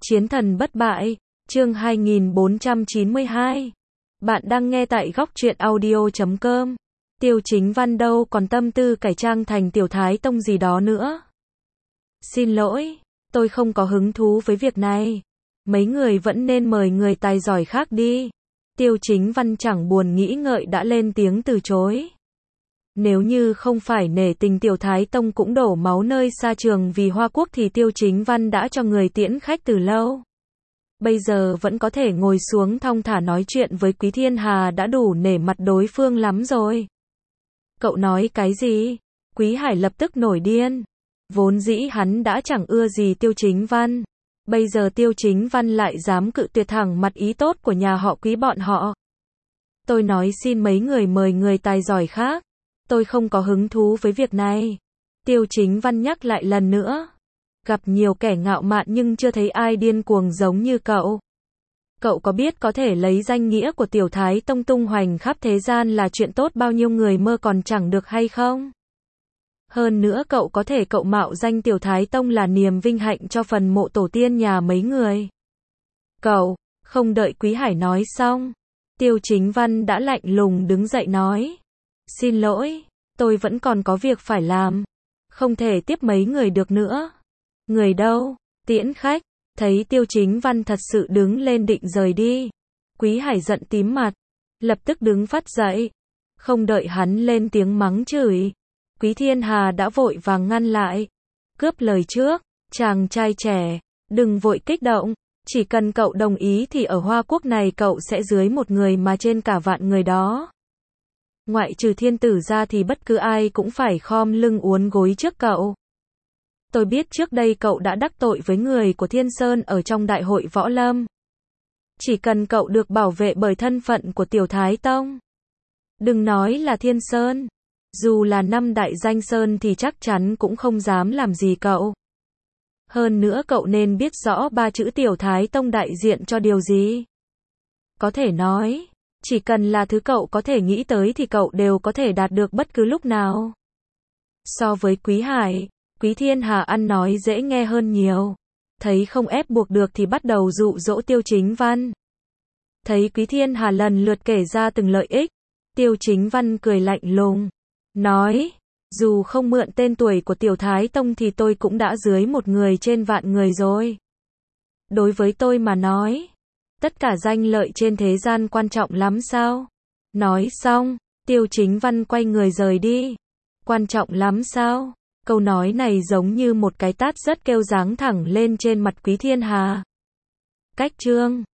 Chiến thần bất bại, chương 2492. Bạn đang nghe tại góc truyện audio.com. Tiêu Chính Văn đâu còn tâm tư cải trang thành Tiểu Thái Tông gì đó nữa. Xin lỗi, tôi không có hứng thú với việc này. Mấy người vẫn nên mời người tài giỏi khác đi. Tiêu Chính Văn chẳng buồn nghĩ ngợi đã lên tiếng từ chối. Nếu như không phải nể tình Tiểu Thái Tông cũng đổ máu nơi xa trường vì Hoa Quốc thì Tiêu Chính Văn đã cho người tiễn khách từ lâu. Bây giờ vẫn có thể ngồi xuống thong thả nói chuyện với Quý Thiên Hà đã đủ nể mặt đối phương lắm rồi. Cậu nói cái gì? Quý Hải lập tức nổi điên. Vốn dĩ hắn đã chẳng ưa gì Tiêu Chính Văn. Bây giờ Tiêu Chính Văn lại dám cự tuyệt thẳng mặt ý tốt của nhà họ Quý bọn họ. Tôi nói xin mấy người mời người tài giỏi khác. Tôi không có hứng thú với việc này. Tiêu Chính Văn nhắc lại lần nữa. Gặp nhiều kẻ ngạo mạn nhưng chưa thấy ai điên cuồng giống như cậu. Cậu có biết có thể lấy danh nghĩa của Tiểu Thái Tông tung hoành khắp thế gian là chuyện tốt bao nhiêu người mơ còn chẳng được hay không? Hơn nữa cậu có thể cậu mạo danh Tiểu Thái Tông là niềm vinh hạnh cho phần mộ tổ tiên nhà mấy người. Cậu, không đợi Quý Hải nói xong. Tiêu Chính Văn đã lạnh lùng đứng dậy nói. Xin lỗi, tôi vẫn còn có việc phải làm. Không thể tiếp mấy người được nữa. Người đâu? Tiễn khách. Thấy Tiêu Chính Văn thật sự đứng lên định rời đi. Quý Hải giận tím mặt. Lập tức đứng phát dậy. Không đợi hắn lên tiếng mắng chửi. Quý Thiên Hà đã vội vàng ngăn lại. Cướp lời trước. Chàng trai trẻ. Đừng vội kích động. Chỉ cần cậu đồng ý thì ở Hoa Quốc này cậu sẽ dưới một người mà trên cả vạn người đó. Ngoại trừ thiên tử ra thì bất cứ ai cũng phải khom lưng uốn gối trước cậu. Tôi biết trước đây cậu đã đắc tội với người của Thiên Sơn ở trong đại hội võ lâm. Chỉ cần cậu được bảo vệ bởi thân phận của Tiểu Thái Tông. Đừng nói là Thiên Sơn. Dù là 5 đại danh sơn thì chắc chắn cũng không dám làm gì cậu. Hơn nữa cậu nên biết rõ 3 chữ Tiểu Thái Tông đại diện cho điều gì. Có thể nói, chỉ cần là thứ cậu có thể nghĩ tới thì cậu đều có thể đạt được bất cứ lúc nào. So với Quý Hải, Quý Thiên Hà ăn nói dễ nghe hơn nhiều. Thấy không ép buộc được thì bắt đầu dụ dỗ Tiêu Chính Văn. Thấy Quý Thiên Hà lần lượt kể ra từng lợi ích, Tiêu Chính Văn cười lạnh lùng. Nói, dù không mượn tên tuổi của Tiểu Thái Tông thì tôi cũng đã dưới một người trên vạn người rồi. Đối với tôi mà nói, tất cả danh lợi trên thế gian quan trọng lắm sao? Nói xong, Tiêu Chính Văn quay người rời đi. Quan trọng lắm sao? Câu nói này giống như một cái tát rất kêu giáng thẳng lên trên mặt Quý Thiên Hà. Cách chương